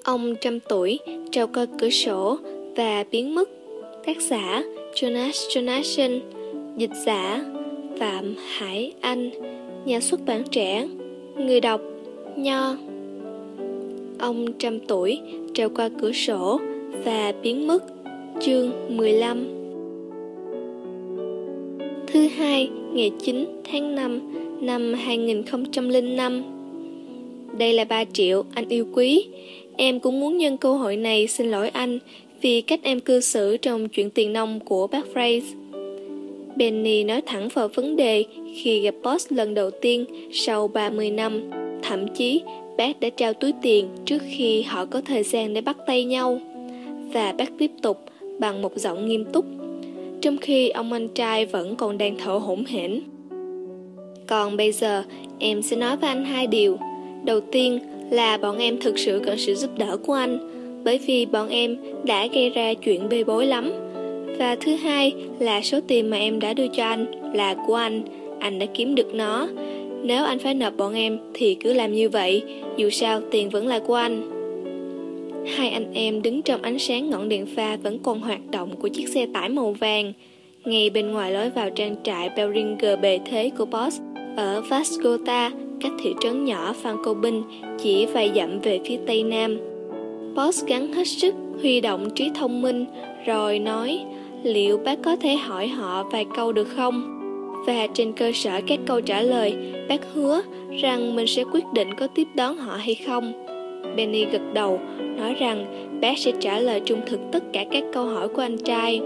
Ông trăm tuổi trèo qua cửa sổ và biến mất. Tác giả Jonas Jonasson, dịch giả Phạm Hải Anh, nhà xuất bản Trẻ, người đọc Nho. Ông trăm tuổi trèo qua cửa sổ và biến mất. Chương 15. Thứ hai, ngày 9 tháng 5 năm 2005. Đây là 3 triệu, anh yêu quý. Em cũng muốn nhân cơ hội này xin lỗi anh vì cách em cư xử trong chuyện tiền nong của bác Fraser. Benny nói thẳng vào vấn đề khi gặp Boss lần đầu tiên sau 30 năm. Thậm chí, bác đã trao túi tiền trước khi họ có thời gian để bắt tay nhau. Và bác tiếp tục bằng một giọng nghiêm túc, trong khi ông anh trai vẫn còn đang thở hổn hển. Còn bây giờ, em sẽ nói với anh 2 điều. Đầu tiên là bọn em thực sự cần sự giúp đỡ của anh, bởi vì bọn em đã gây ra chuyện bê bối lắm. Và thứ hai là số tiền mà em đã đưa cho anh là của anh đã kiếm được nó. Nếu anh phải nộp bọn em thì cứ làm như vậy, dù sao tiền vẫn là của anh. Hai anh em đứng trong ánh sáng ngọn đèn pha vẫn còn hoạt động của chiếc xe tải màu vàng, ngay bên ngoài lối vào trang trại Beringer bề thế của Boss ở Vascota, cách thị trấn nhỏ Frankopin chỉ vài dặm về phía tây nam. Boss gắng hết sức huy động trí thông minh, rồi nói, liệu bác có thể hỏi họ vài câu được không? Và trên cơ sở các câu trả lời, bác hứa rằng mình sẽ quyết định có tiếp đón họ hay không. Benny gật đầu, nói rằng bác sẽ trả lời trung thực tất cả các câu hỏi của anh trai.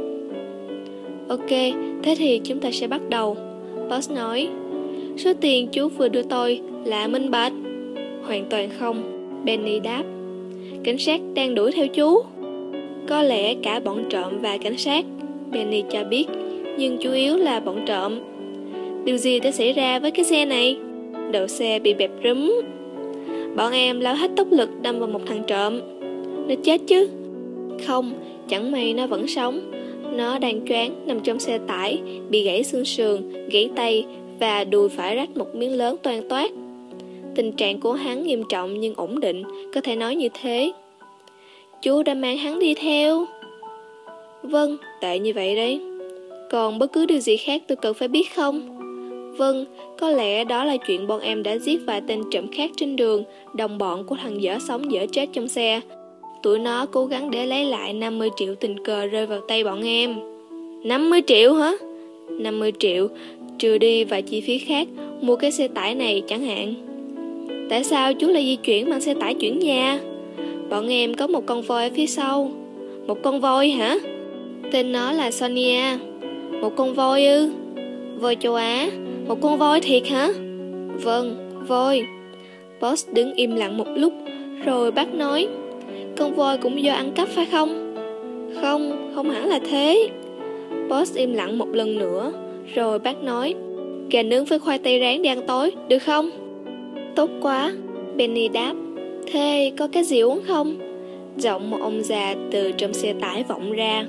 Ok, thế thì chúng ta sẽ bắt đầu. Boss nói, số tiền chú vừa đưa tôi là minh bạch. Hoàn toàn không, Benny đáp. Cảnh sát đang đuổi theo chú. Có lẽ cả bọn trộm và cảnh sát, Benny cho biết, nhưng chủ yếu là bọn trộm. Điều gì đã xảy ra với cái xe này? Đầu xe bị bẹp rúm. Bọn em lao hết tốc lực đâm vào một thằng trộm. Nó chết chứ? Không, chẳng may nó vẫn sống. Nó đang choáng nằm trong xe tải, bị gãy xương sườn, gãy tay và đùi phải rách một miếng lớn toang toác. Tình trạng của hắn nghiêm trọng nhưng ổn định, có thể nói như thế. Chú đã mang hắn đi theo. Vâng, tệ như vậy đấy. Còn bất cứ điều gì khác tôi cần phải biết không? Vâng, có lẽ đó là chuyện bọn em đã giết vài tên trộm khác trên đường, đồng bọn của thằng dở sống dở chết trong xe. Tụi nó cố gắng để lấy lại 50 triệu tình cờ rơi vào tay bọn em. 50 triệu hả? 50 triệu, trừ đi vài chi phí khác, mua cái xe tải này chẳng hạn. Tại sao chú lại di chuyển bằng xe tải chuyển nhà? Bọn em có một con voi ở phía sau. Một con voi hả? Tên nó là Sonia. Một con voi ư? Voi châu Á. Một con voi thiệt hả? Vâng, voi. Boss đứng im lặng một lúc, rồi bác nói, con voi cũng do ăn cắp phải không? Không, không hẳn là thế. Boss im lặng một lần nữa, rồi bác nói, gà nướng với khoai tây rán đi ăn tối, được không? Tốt quá, Benny đáp. Thế có cái gì uống không? Giọng một ông già từ trong xe tải vọng ra.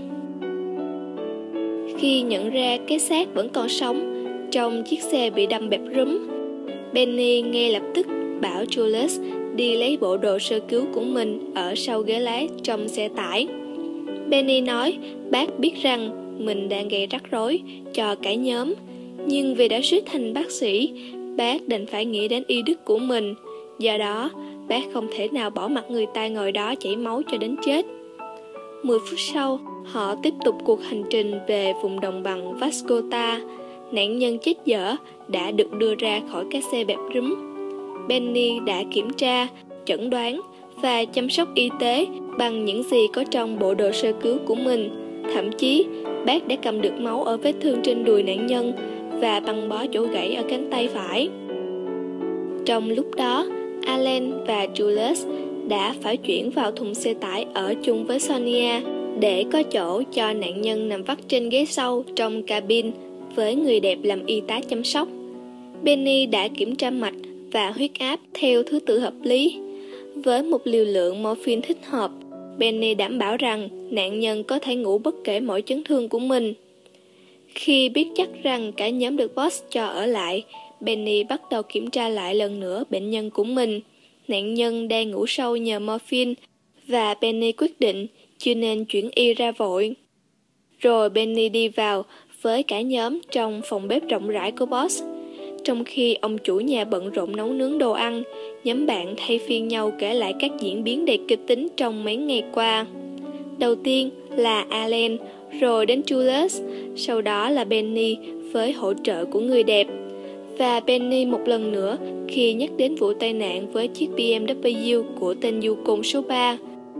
Khi nhận ra cái xác vẫn còn sống trong chiếc xe bị đâm bẹp rúm, Benny ngay lập tức bảo Julius đi lấy bộ đồ sơ cứu của mình ở sau ghế lái trong xe tải. Benny nói bác biết rằng mình đang gây rắc rối cho cả nhóm, nhưng vì đã suýt thành bác sĩ, bác đành phải nghĩ đến y đức của mình. Do đó, bác không thể nào bỏ mặc người ta ngồi đó chảy máu cho đến chết. 10 phút sau, họ tiếp tục cuộc hành trình về vùng đồng bằng Vascota. Nạn nhân chết dở đã được đưa ra khỏi cái xe bẹp rúm. Benny đã kiểm tra, chẩn đoán và chăm sóc y tế bằng những gì có trong bộ đồ sơ cứu của mình. Thậm chí, bác đã cầm được máu ở vết thương trên đùi nạn nhân và băng bó chỗ gãy ở cánh tay phải. Trong lúc đó, Alan và Julius đã phải chuyển vào thùng xe tải ở chung với Sonia để có chỗ cho nạn nhân nằm vắt trên ghế sau trong cabin với người đẹp làm y tá chăm sóc. Benny đã kiểm tra mạch và huyết áp theo thứ tự hợp lý. Với một liều lượng morphine thích hợp, Benny đảm bảo rằng nạn nhân có thể ngủ bất kể mọi chấn thương của mình. Khi biết chắc rằng cả nhóm được Boss cho ở lại, Benny bắt đầu kiểm tra lại lần nữa bệnh nhân của mình. Nạn nhân đang ngủ sâu nhờ morphine và Penny quyết định chưa nên chuyển y ra vội. Rồi Penny đi vào với cả nhóm trong phòng bếp rộng rãi của Boss. Trong khi ông chủ nhà bận rộn nấu nướng đồ ăn, nhóm bạn thay phiên nhau kể lại các diễn biến đầy kịch tính trong mấy ngày qua. Đầu tiên là Alan, rồi đến Julius, sau đó là Penny với hỗ trợ của người đẹp. Và Penny một lần nữa khi nhắc đến vụ tai nạn với chiếc BMW của tên du côn số 3.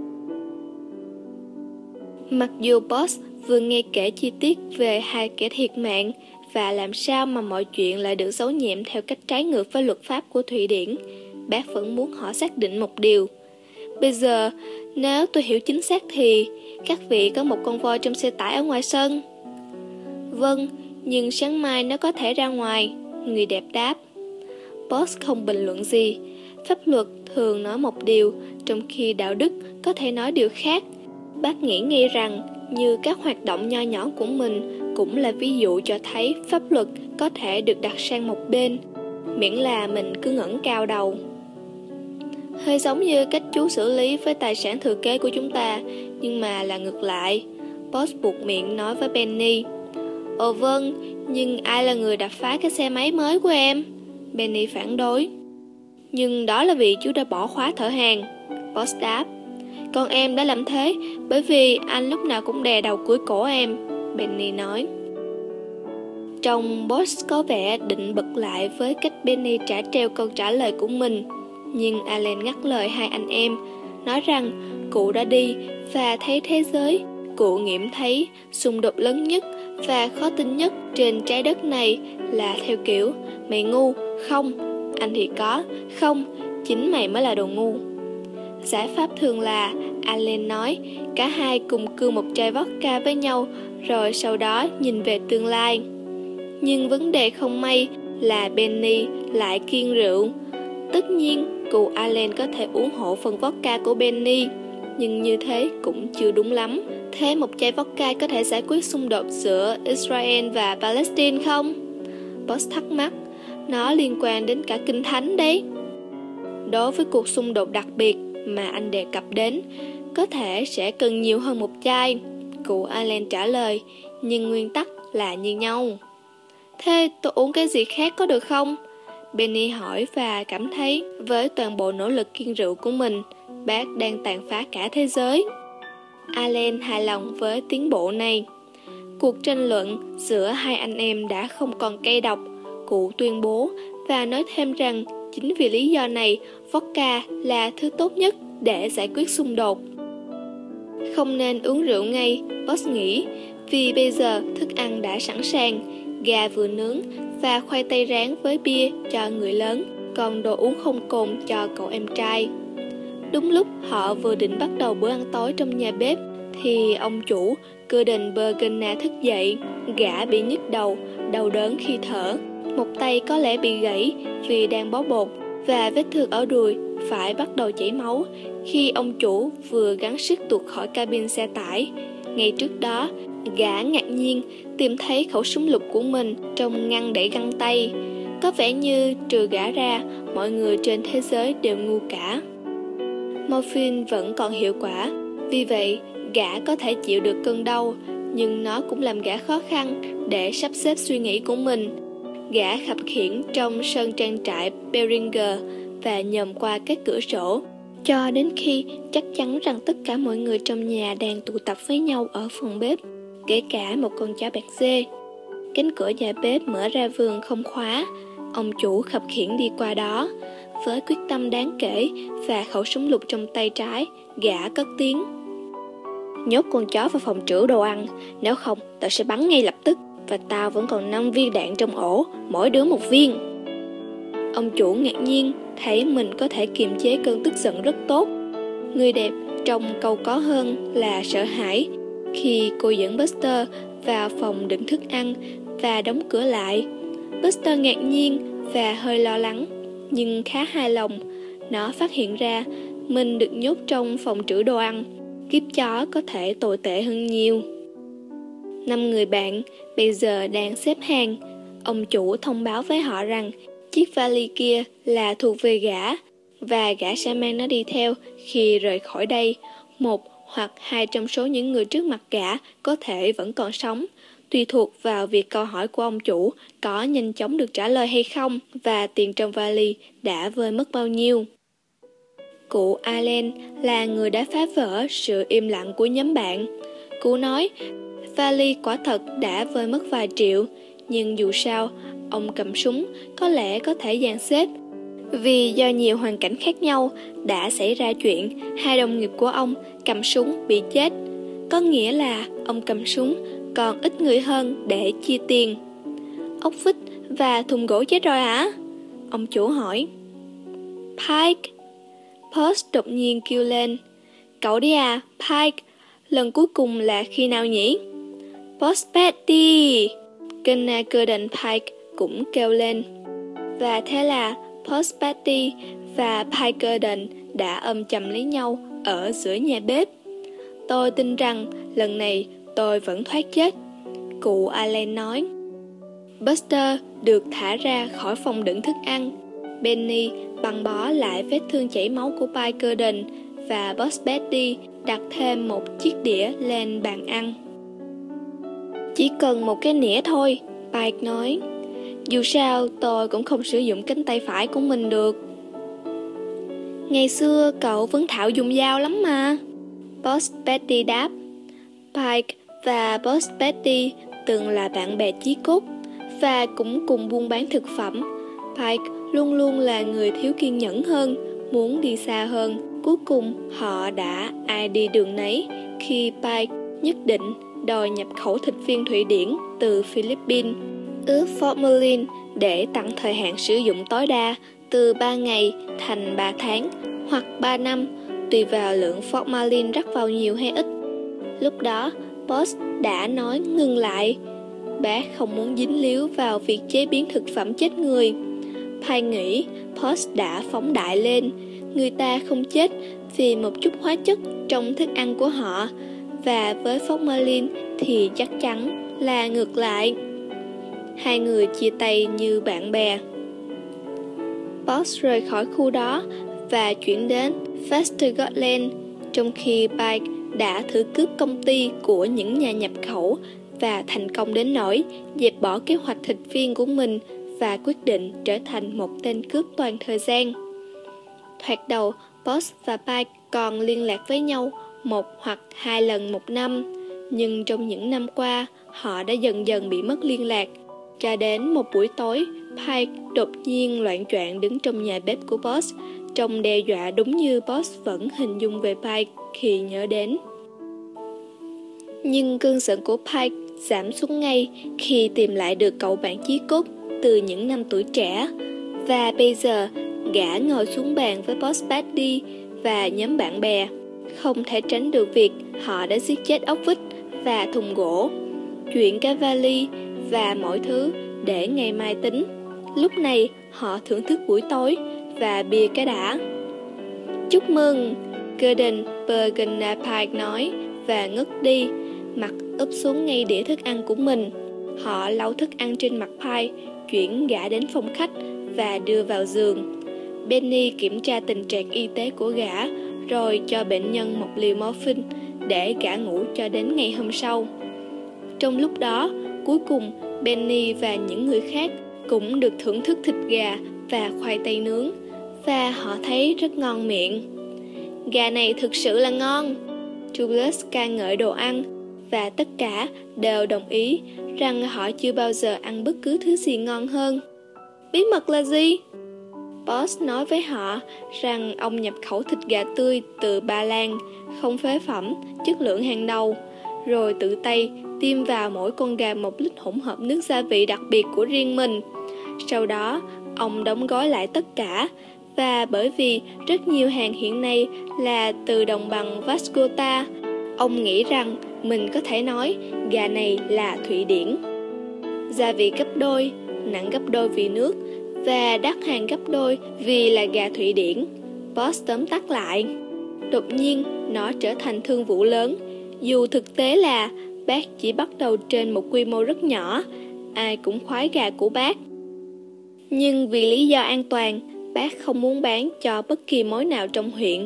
Mặc dù Boss vừa nghe kể chi tiết về hai kẻ thiệt mạng và làm sao mà mọi chuyện lại được giấu nhẹm theo cách trái ngược với luật pháp của Thụy Điển, bác vẫn muốn họ xác định một điều. Bây giờ, nếu tôi hiểu chính xác thì các vị có một con voi trong xe tải ở ngoài sân. Vâng, nhưng sáng mai nó có thể ra ngoài, người đẹp đáp. Boss không bình luận gì. Pháp luật thường nói một điều, trong khi đạo đức có thể nói điều khác. Bác nghĩ ngay rằng, như các hoạt động nho nhỏ của mình cũng là ví dụ cho thấy pháp luật có thể được đặt sang một bên, miễn là mình cứ ngẩng cao đầu. Hơi giống như cách chú xử lý với tài sản thừa kế của chúng ta, nhưng mà là ngược lại. Boss buột miệng nói với Penny. Ồ vâng, nhưng ai là người đập phá cái xe máy mới của em? Penny phản đối. Nhưng đó là vì chú đã bỏ khóa thở hàng, Boss đáp. Còn em đã làm thế bởi vì anh lúc nào cũng đè đầu cưỡi cổ em, Penny nói. Trông Boss có vẻ định bật lại với cách Penny trả treo câu trả lời của mình. Nhưng Alan ngắt lời hai anh em, nói rằng cụ đã đi và thấy thế giới. Cụ nghiệm thấy xung đột lớn nhất và khó tin nhất trên trái đất này là theo kiểu mày ngu, không, anh thì có, không, chính mày mới là đồ ngu. Giải pháp thường là, Alan nói, cả hai cùng cưa một chai vodka với nhau, rồi sau đó nhìn về tương lai. Nhưng vấn đề không may là Penny lại kiêng rượu. Tất nhiên, cụ Alan có thể ủng hộ phần vodka của Penny, nhưng như thế cũng chưa đúng lắm. Thế một chai vodka có thể giải quyết xung đột giữa Israel và Palestine không? Boss thắc mắc, nó liên quan đến cả kinh thánh đấy. Đối với cuộc xung đột đặc biệt mà anh đề cập đến, có thể sẽ cần nhiều hơn một chai, cụ Alan trả lời, nhưng nguyên tắc là như nhau. Thế tôi uống cái gì khác có được không? Penny hỏi và cảm thấy với toàn bộ nỗ lực kiêng rượu của mình, bác đang tàn phá cả thế giới. Alan hài lòng với tiến bộ này. Cuộc tranh luận giữa hai anh em đã không còn cay độc, cụ tuyên bố và nói thêm rằng chính vì lý do này, vodka là thứ tốt nhất để giải quyết xung đột. Không nên uống rượu ngay, Boss nghĩ, vì bây giờ thức ăn đã sẵn sàng, gà vừa nướng và khoai tây rán với bia cho người lớn, còn đồ uống không cồn cho cậu em trai. Đúng lúc họ vừa định bắt đầu bữa ăn tối trong nhà bếp, thì ông chủ Gordon Bergena thức dậy. Gã bị nhức đầu, đau đớn khi thở. Một tay có lẽ bị gãy vì đang bó bột, và vết thương ở đùi phải bắt đầu chảy máu khi ông chủ vừa gắng sức tuột khỏi cabin xe tải. Ngay trước đó, gã ngạc nhiên tìm thấy khẩu súng lục của mình trong ngăn để găng tay. Có vẻ như trừ gã ra, mọi người trên thế giới đều ngu cả. Morphine vẫn còn hiệu quả, vì vậy gã có thể chịu được cơn đau, nhưng nó cũng làm gã khó khăn để sắp xếp suy nghĩ của mình. Gã khập khiễng trong sân trang trại Beringer và nhòm qua các cửa sổ, cho đến khi chắc chắn rằng tất cả mọi người trong nhà đang tụ tập với nhau ở phòng bếp, kể cả một con chó bạc dê. Cánh cửa nhà bếp mở ra vườn không khóa. Ông chủ khập khiễng đi qua đó. Với quyết tâm đáng kể và khẩu súng lục trong tay trái, gã cất tiếng. Nhốt con chó vào phòng trữ đồ ăn, nếu không tao sẽ bắn ngay lập tức, và tao vẫn còn 5 viên đạn trong ổ, mỗi đứa một viên. Ông chủ ngạc nhiên thấy mình có thể kiềm chế cơn tức giận rất tốt. Người đẹp trông cau có hơn là sợ hãi khi cô dẫn Buster vào phòng đựng thức ăn và đóng cửa lại. Buster ngạc nhiên và hơi lo lắng, nhưng khá hài lòng. Nó phát hiện ra mình được nhốt trong phòng trữ đồ ăn. Kiếp chó có thể tồi tệ hơn nhiều. 5 người bạn bây giờ đang xếp hàng. Ông chủ thông báo với họ rằng chiếc vali kia là thuộc về gã, và gã sẽ mang nó đi theo khi rời khỏi đây, một hoặc hai trong số những người trước mặt gã có thể vẫn còn sống, tùy thuộc vào việc câu hỏi của ông chủ có nhanh chóng được trả lời hay không và tiền trong vali đã vơi mất bao nhiêu. Cụ Allen là người đã phá vỡ sự im lặng của nhóm bạn. Cụ nói, vali quả thật đã vơi mất vài triệu, nhưng dù sao, ông cầm súng có lẽ có thể dàn xếp. Vì do nhiều hoàn cảnh khác nhau đã xảy ra chuyện hai đồng nghiệp của ông cầm súng bị chết. Có nghĩa là ông cầm súng còn ít người hơn để chia tiền. Ốc vít và thùng gỗ chết rồi hả? Ông chủ hỏi. Pike! Post đột nhiên kêu lên. Cậu đi à, Pike? Lần cuối cùng là khi nào nhỉ? Boss Betty! Gunnar Gordon Pike cũng kêu lên. Và thế là Boss Betty và Pike Gordon đã ôm chầm lấy nhau ở giữa nhà bếp. Tôi tin rằng lần này tôi vẫn thoát chết, cụ Allen nói. Buster được thả ra khỏi phòng đựng thức ăn. Benny băng bó lại vết thương chảy máu của Pike Gordon và Boss Betty đặt thêm một chiếc đĩa lên bàn ăn. Chỉ cần một cái nĩa thôi, Pike nói. Dù sao tôi cũng không sử dụng cánh tay phải của mình được. Ngày xưa cậu vẫn thạo dùng dao lắm mà, Boss Betty đáp. Pike và Boss Betty từng là bạn bè chí cốt và cũng cùng buôn bán thực phẩm. Pike luôn luôn là người thiếu kiên nhẫn hơn, muốn đi xa hơn. Cuối cùng họ đã ai đi đường nấy khi Pike nhất định đòi nhập khẩu thịt viên Thụy Điển từ Philippines, ướp formalin để tăng thời hạn sử dụng tối đa từ 3 ngày thành 3 tháng hoặc 3 năm, tùy vào lượng formalin rắc vào nhiều hay ít. Lúc đó, Boss đã nói ngừng lại. Bác không muốn dính líu vào việc chế biến thực phẩm chết người. Pike nghĩ Boss đã phóng đại lên. Người ta không chết vì một chút hóa chất trong thức ăn của họ, và với formalin thì chắc chắn là ngược lại. Hai người chia tay như bạn bè. Boss rời khỏi khu đó và chuyển đến Vestergotland, trong khi Pike đã thử cướp công ty của những nhà nhập khẩu và thành công đến nỗi dẹp bỏ kế hoạch thịt viên của mình và quyết định trở thành một tên cướp toàn thời gian. Thoạt đầu, Boss và Pike còn liên lạc với nhau một hoặc hai lần một năm, nhưng trong những năm qua, họ đã dần dần bị mất liên lạc. Cho đến một buổi tối, Pike đột nhiên loạng choạng đứng trong nhà bếp của Boss, trông đe dọa đúng như Boss vẫn hình dung về Pike khi nhớ đến. Nhưng cơn giận của Pike giảm xuống ngay khi tìm lại được cậu bạn chí cốt từ những năm tuổi trẻ. Và bây giờ, gã ngồi xuống bàn với Boss Betty và nhóm bạn bè. Không thể tránh được việc họ đã giết chết ốc vít và thùng gỗ, chuyện cái vali và mọi thứ để ngày mai tính. Lúc này họ thưởng thức buổi tối và bia cái đã. Chúc mừng, Gordon Burgundy Pike nói và ngất đi, mặt úp xuống ngay đĩa thức ăn của mình. Họ lau thức ăn trên mặt Pike, chuyển gã đến phòng khách và đưa vào giường. Benny kiểm tra tình trạng y tế của gã, rồi cho bệnh nhân một liều morphine để gã ngủ cho đến ngày hôm sau. Trong lúc đó, cuối cùng Benny và những người khác cũng được thưởng thức thịt gà và khoai tây nướng, và họ thấy rất ngon miệng. Gà này thực sự là ngon, Julius ca ngợi đồ ăn, và tất cả đều đồng ý rằng họ chưa bao giờ ăn bất cứ thứ gì ngon hơn. Bí mật là gì? Boss nói với họ rằng ông nhập khẩu thịt gà tươi từ Ba Lan, không phế phẩm, chất lượng hàng đầu, rồi tự tay tiêm vào mỗi con gà 1 lít hỗn hợp nước gia vị đặc biệt của riêng mình. Sau đó, ông đóng gói lại tất cả, và bởi vì rất nhiều hàng hiện nay là từ đồng bằng Vascota, ông nghĩ rằng mình có thể nói gà này là Thụy Điển. Gia vị gấp đôi, nặng gấp đôi vì nước, và đắt hàng gấp đôi vì là gà Thụy Điển. Boss tóm tắt lại. Đột nhiên, nó trở thành thương vụ lớn, dù thực tế là bác chỉ bắt đầu trên một quy mô rất nhỏ, ai cũng khoái gà của bác. Nhưng vì lý do an toàn, bác không muốn bán cho bất kỳ mối nào trong huyện,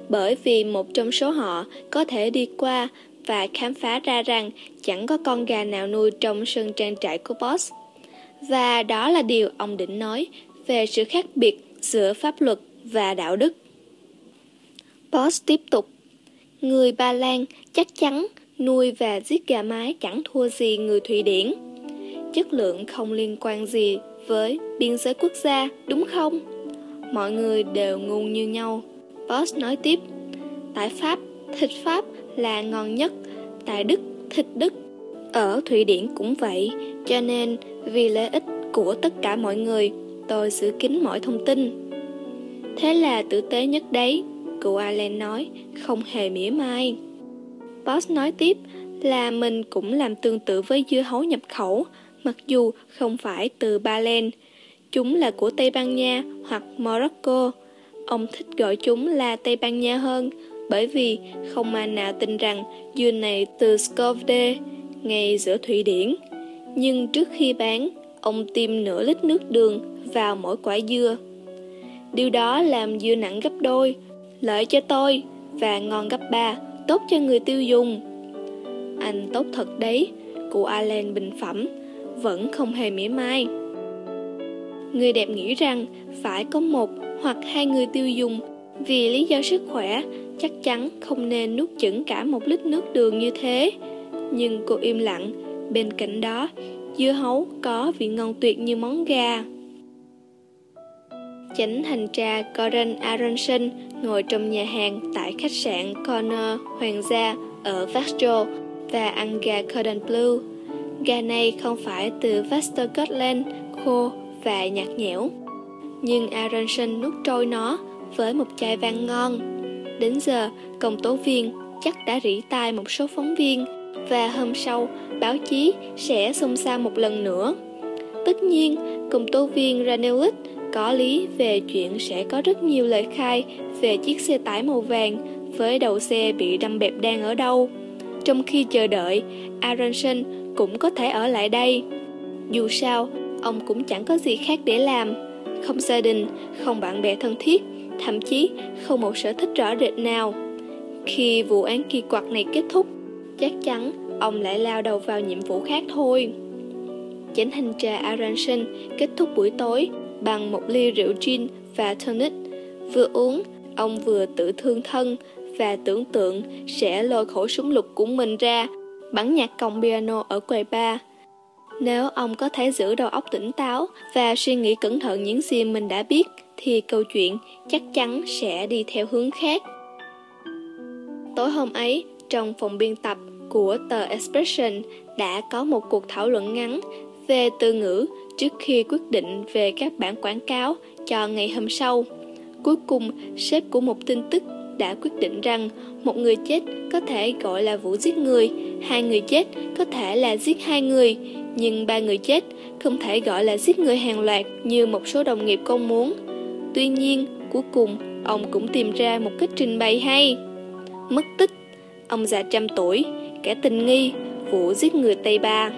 bởi vì một trong số họ có thể đi qua và khám phá ra rằng chẳng có con gà nào nuôi trong sân trang trại của Boss. Và đó là điều ông định nói về sự khác biệt giữa pháp luật và đạo đức. Boss tiếp tục, người Ba Lan chắc chắn nuôi và giết gà mái chẳng thua gì người Thụy Điển. Chất lượng không liên quan gì với biên giới quốc gia, đúng không? Mọi người đều ngu như nhau. Boss nói tiếp, tại Pháp, thịt Pháp là ngon nhất, tại Đức, thịt Đức. Ở Thụy Điển cũng vậy, cho nên vì lợi ích của tất cả mọi người, tôi giữ kín mọi thông tin. Thế là tử tế nhất đấy, cụ Allen nói, không hề mỉa mai. Boss nói tiếp là mình cũng làm tương tự với dưa hấu nhập khẩu, mặc dù không phải từ Ba Lan. Chúng là của Tây Ban Nha hoặc Morocco. Ông thích gọi chúng là Tây Ban Nha hơn, bởi vì không ai nào tin rằng dưa này từ Skövde, ngay giữa Thụy Điển. Nhưng trước khi bán, ông tiêm nửa lít nước đường vào mỗi quả dưa. Điều đó làm dưa nặng gấp đôi, lợi cho tôi, và ngon gấp 3, tốt cho người tiêu dùng. Anh tốt thật đấy, cụ Allen bình phẩm, vẫn không hề mỉa mai. Người đẹp nghĩ rằng phải có một hoặc hai người tiêu dùng vì lý do sức khỏe chắc chắn không nên nuốt chửng cả 1 lít nước đường như thế. Nhưng cô im lặng, bên cạnh đó, dưa hấu có vị ngon tuyệt như món gà. Chánh thanh tra Göran Aronson ngồi trong nhà hàng tại khách sạn Corner Hoàng gia ở Vaxjo và ăn gà Cordon Bleu. Gà này không phải từ Västergötland, khô và nhạt nhẽo. Nhưng Aronson nuốt trôi nó với một chai vang ngon. Đến giờ, công tố viên chắc đã rỉ tai một số phóng viên, và hôm sau, báo chí sẽ xôn xao một lần nữa. Tất nhiên, công tố viên Ranelit có lý về chuyện sẽ có rất nhiều lời khai về chiếc xe tải màu vàng với đầu xe bị đâm bẹp đang ở đâu. Trong khi chờ đợi, Aronson cũng có thể ở lại đây. Dù sao, ông cũng chẳng có gì khác để làm. Không gia đình, không bạn bè thân thiết, thậm chí không một sở thích rõ rệt nào. Khi vụ án kỳ quặc này kết thúc, chắc chắn ông lại lao đầu vào nhiệm vụ khác thôi. Chánh thanh tra Aronson kết thúc buổi tối bằng một ly rượu gin và tonic. Vừa uống, ông vừa tự thương thân và tưởng tượng sẽ lôi khẩu súng lục của mình ra, bắn nhạc còng piano ở quầy bar. Nếu ông có thể giữ đầu óc tỉnh táo và suy nghĩ cẩn thận những gì mình đã biết, thì câu chuyện chắc chắn sẽ đi theo hướng khác. Tối hôm ấy, trong phòng biên tập của tờ Expression đã có một cuộc thảo luận ngắn về từ ngữ trước khi quyết định về các bản quảng cáo cho ngày hôm sau. Cuối cùng, sếp của một tin tức đã quyết định rằng một người chết có thể gọi là vụ giết người, 2 người chết có thể là giết 2 người, nhưng 3 người chết không thể gọi là giết người hàng loạt như một số đồng nghiệp công muốn. Tuy nhiên, cuối cùng, ông cũng tìm ra một cách trình bày hay. Mất tích, ông già 100 tuổi, kẻ tình nghi, vụ giết người Tây Ba.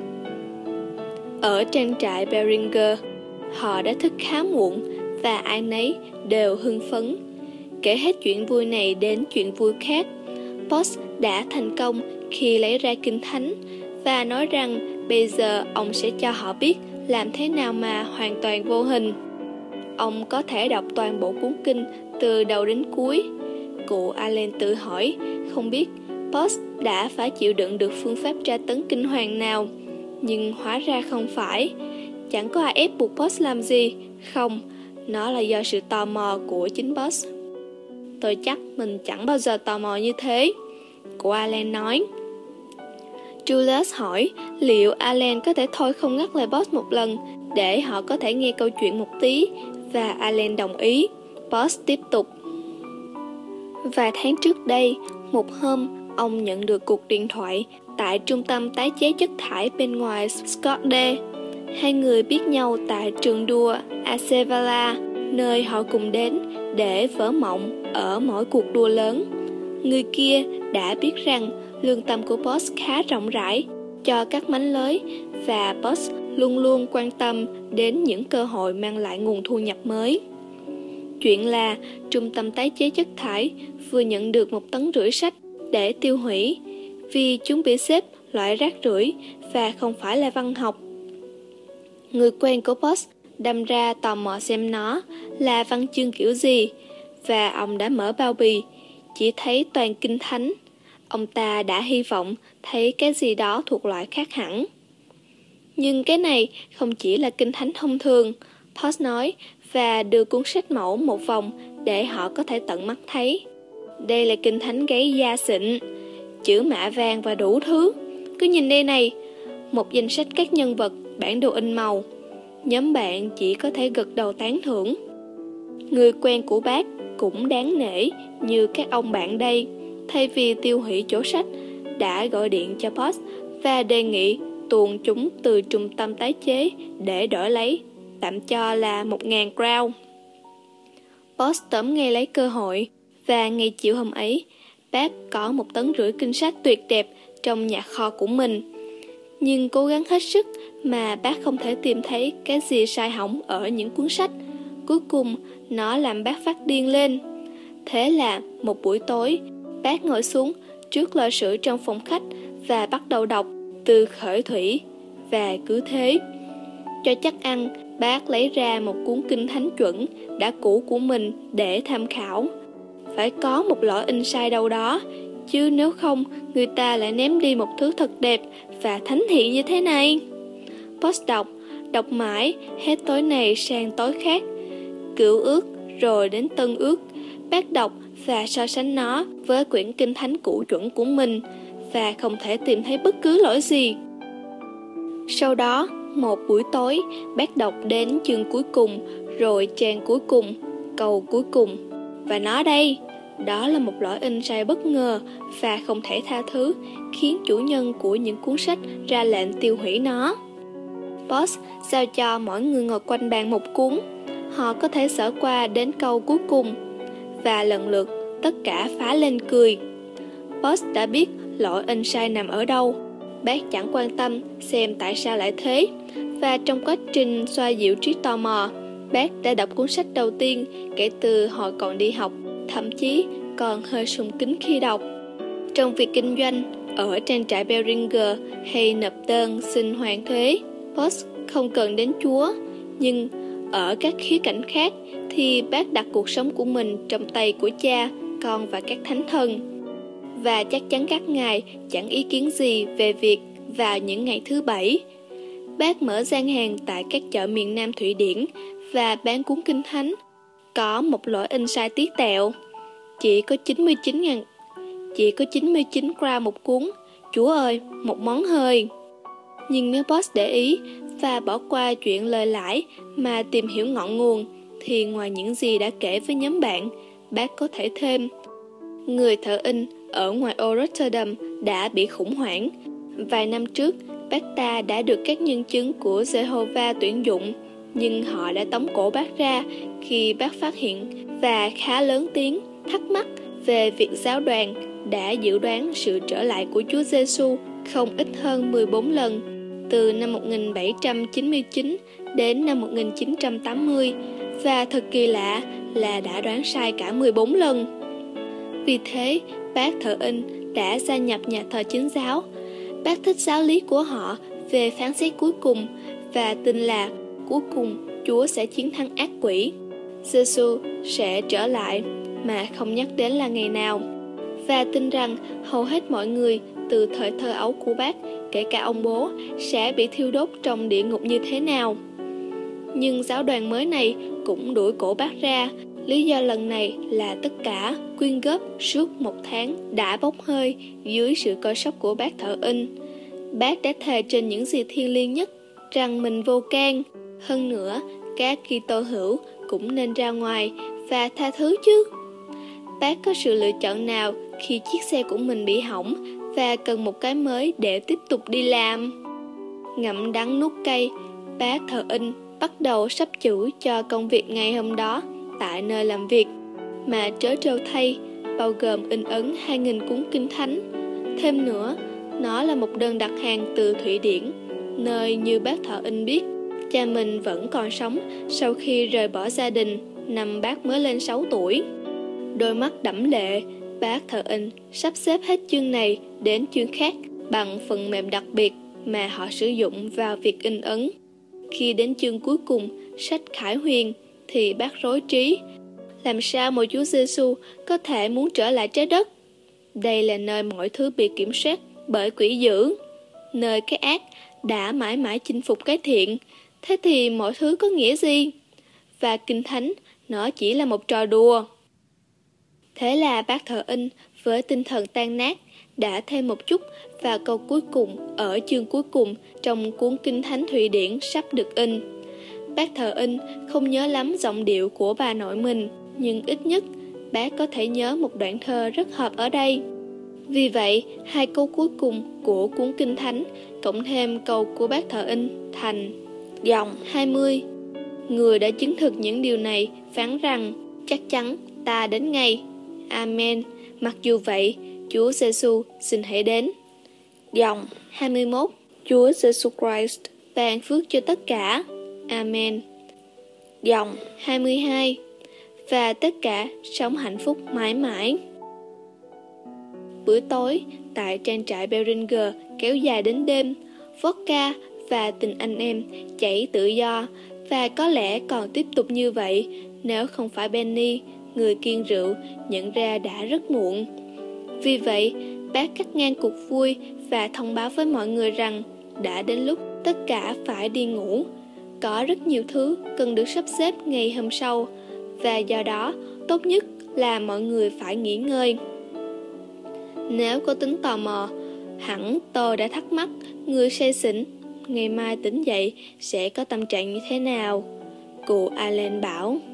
Ở trang trại Beringer, họ đã thức khá muộn và ai nấy đều hưng phấn. Kể hết chuyện vui này đến chuyện vui khác, Boss đã thành công khi lấy ra kinh thánh và nói rằng bây giờ ông sẽ cho họ biết làm thế nào mà hoàn toàn vô hình. Ông có thể đọc toàn bộ cuốn kinh từ đầu đến cuối. Cụ Allen tự hỏi, không biết Boss đã phải chịu đựng được phương pháp tra tấn kinh hoàng nào. Nhưng hóa ra không phải. Chẳng có ai ép buộc Boss làm gì. Không, nó là do sự tò mò của chính Boss. Tôi chắc mình chẳng bao giờ tò mò như thế, cụ Allen nói. Julius hỏi liệu Allen có thể thôi không ngắt lời Boss một lần để họ có thể nghe câu chuyện một tí, và Allen đồng ý. Boss tiếp tục. Vài tháng trước đây, một hôm, ông nhận được cuộc điện thoại tại trung tâm tái chế chất thải bên ngoài Skövde. 2 người biết nhau tại trường đua Asevala, nơi họ cùng đến để vỡ mộng ở mỗi cuộc đua lớn. Người kia đã biết rằng lương tâm của Boss khá rộng rãi cho các mánh lới, và Boss luôn luôn quan tâm đến những cơ hội mang lại nguồn thu nhập mới. chuyện là trung tâm tái chế chất thải vừa nhận được 1,5 tấn sách để tiêu hủy vì chúng bị xếp loại rác rưởi và không phải là văn học. Người quen của Post đâm ra tò mò xem nó là văn chương kiểu gì, và ông đã mở bao bì, chỉ thấy toàn kinh thánh. Ông ta đã hy vọng thấy cái gì đó thuộc loại khác hẳn. Nhưng cái này không chỉ là kinh thánh thông thường, Post nói, và đưa cuốn sách mẫu một vòng để họ có thể tận mắt thấy. Đây là kinh thánh giấy da xịn, chữ mạ vàng và đủ thứ. Cứ nhìn đây này, một danh sách các nhân vật, bản đồ in màu. Nhóm bạn chỉ có thể gật đầu tán thưởng. Người quen của bác cũng đáng nể như các ông bạn đây, thay vì tiêu hủy chỗ sách, đã gọi điện cho Post và đề nghị tuồn chúng từ trung tâm tái chế để đổi lấy, tạm cho là 1.000 crown. Post tóm ngay lấy cơ hội, và ngay chiều hôm ấy, bác có 1,5 tấn kinh sách tuyệt đẹp trong nhà kho của mình. Nhưng cố gắng hết sức mà bác không thể tìm thấy cái gì sai hỏng ở những cuốn sách. Cuối cùng, nó làm bác phát điên lên. Thế là một buổi tối, bác ngồi xuống trước lò sưởi trong phòng khách và bắt đầu đọc từ khởi thủy. Và cứ thế, cho chắc ăn, bác lấy ra một cuốn kinh thánh chuẩn đã cũ của mình để tham khảo. Phải có một lỗi in sai đâu đó, chứ nếu không người ta lại ném đi một thứ thật đẹp và thánh thiện như thế này. Post đọc mãi, hết tối này sang tối khác. Cựu ước rồi đến tân ước, bác đọc và so sánh nó với quyển kinh thánh cũ chuẩn của mình, và không thể tìm thấy bất cứ lỗi gì. Sau đó, một buổi tối, bác đọc đến chương cuối cùng, rồi trang cuối cùng, câu cuối cùng. Và nó đây, đó là một lỗi in sai bất ngờ và không thể tha thứ, khiến chủ nhân của những cuốn sách ra lệnh tiêu hủy nó. Post giao cho mỗi người ngồi quanh bàn một cuốn. Họ có thể xở qua đến câu cuối cùng, và lần lượt tất cả phá lên cười. Post đã biết lỗi in sai nằm ở đâu. Bác chẳng quan tâm xem tại sao lại thế, và trong quá trình xoa dịu trí tò mò, bác đã đọc cuốn sách đầu tiên kể từ hồi còn đi học, thậm chí còn hơi sùng kính khi đọc. Trong việc kinh doanh, ở trang trại Beringer hay nộp đơn xin hoàn thuế, Post không cần đến Chúa, nhưng ở các khía cạnh khác thì bác đặt cuộc sống của mình trong tay của Cha, Con và các thánh thần. Và chắc chắn các ngài chẳng ý kiến gì về việc vào những ngày thứ Bảy, bác mở gian hàng tại các chợ miền Nam Thụy Điển và bán cuốn kinh thánh. Có một lỗi in sai tiết tẹo, chỉ có 99 crown một cuốn. Chúa ơi, một món hời. Nhưng nếu Post để ý và bỏ qua chuyện lời lãi mà tìm hiểu ngọn nguồn, thì ngoài những gì đã kể với nhóm bạn, bác có thể thêm. Người thợ in ở ngoài ô Rotterdam đã bị khủng hoảng. Vài năm trước, bác ta đã được các nhân chứng của Jehovah tuyển dụng, nhưng họ đã tống cổ bác ra khi bác phát hiện và khá lớn tiếng thắc mắc về việc giáo đoàn đã dự đoán sự trở lại của Chúa Giêsu không ít hơn 14 lần, từ năm 1799 đến năm 1980, và thật kỳ lạ là đã đoán sai cả 14 lần. Vì thế, bác thợ in đã gia nhập nhà thờ Chính giáo. Bác thích giáo lý của họ về phán xét cuối cùng và tin là cuối cùng Chúa sẽ chiến thắng ác quỷ. Giêsu sẽ trở lại mà không nhắc đến là ngày nào, và tin rằng hầu hết mọi người từ thời thơ ấu của bác, kể cả ông bố, sẽ bị thiêu đốt trong địa ngục như thế nào. Nhưng giáo đoàn mới này cũng đuổi cổ bác ra. Lý do lần này là tất cả quyên góp suốt 1 tháng đã bốc hơi dưới sự coi sóc của bác thợ in. Bác đã thề trên những gì thiêng liêng nhất rằng mình vô can. Hơn nữa, các Kitô hữu cũng nên ra ngoài và tha thứ chứ. Bác có sự lựa chọn nào khi chiếc xe của mình bị hỏng và cần một cái mới để tiếp tục đi làm? Ngậm đắng nuốt cay, bác thợ in bắt đầu sắp chữ cho công việc ngày hôm đó tại nơi làm việc, mà trớ trêu thay, bao gồm in ấn 2.000 cuốn kinh thánh. Thêm nữa, nó là một đơn đặt hàng từ Thụy Điển, nơi như bác thợ in biết, cha mình vẫn còn sống sau khi rời bỏ gia đình năm bác mới lên 6 tuổi. Đôi mắt đẫm lệ, bác thợ in sắp xếp hết chương này đến chương khác bằng phần mềm đặc biệt mà họ sử dụng vào việc in ấn. Khi đến chương cuối cùng, sách Khải Huyền, thì bác rối trí. Làm sao một Chúa Giêsu có thể muốn trở lại trái đất? Đây là nơi mọi thứ bị kiểm soát bởi quỷ dữ, nơi cái ác đã mãi mãi chinh phục cái thiện. Thế thì mọi thứ có nghĩa gì? Và Kinh Thánh, nó chỉ là một trò đùa. Thế là bác thợ in với tinh thần tan nát đã thêm một chút vào câu cuối cùng ở chương cuối cùng trong cuốn Kinh Thánh Thụy Điển sắp được in. Bác thợ in không nhớ lắm giọng điệu của bà nội mình, nhưng ít nhất bác có thể nhớ một đoạn thơ rất hợp ở đây. Vì vậy, 2 câu cuối cùng của cuốn Kinh Thánh cộng thêm câu của bác thợ in thành dòng 20. Người đã chứng thực những điều này phán rằng chắc chắn ta đến ngay. Amen. Mặc dù vậy, Chúa Giêsu xin hãy đến. Dòng 21. Chúa Giêsu Christ ban phước cho tất cả. Amen. Dòng 22. Và tất cả sống hạnh phúc mãi mãi. Bữa tối, tại trang trại Beringer kéo dài đến đêm, vodka và tình anh em chảy tự do, và có lẽ còn tiếp tục như vậy nếu không phải Benny, người kiêng rượu, nhận ra đã rất muộn. Vì vậy, bác cắt ngang cuộc vui và thông báo với mọi người rằng đã đến lúc tất cả phải đi ngủ. Có rất nhiều thứ cần được sắp xếp ngày hôm sau, và do đó tốt nhất là mọi người phải nghỉ ngơi. Nếu có tính tò mò, hẳn tôi đã thắc mắc người say xỉn ngày mai tỉnh dậy sẽ có tâm trạng như thế nào. Cụ Allen bảo.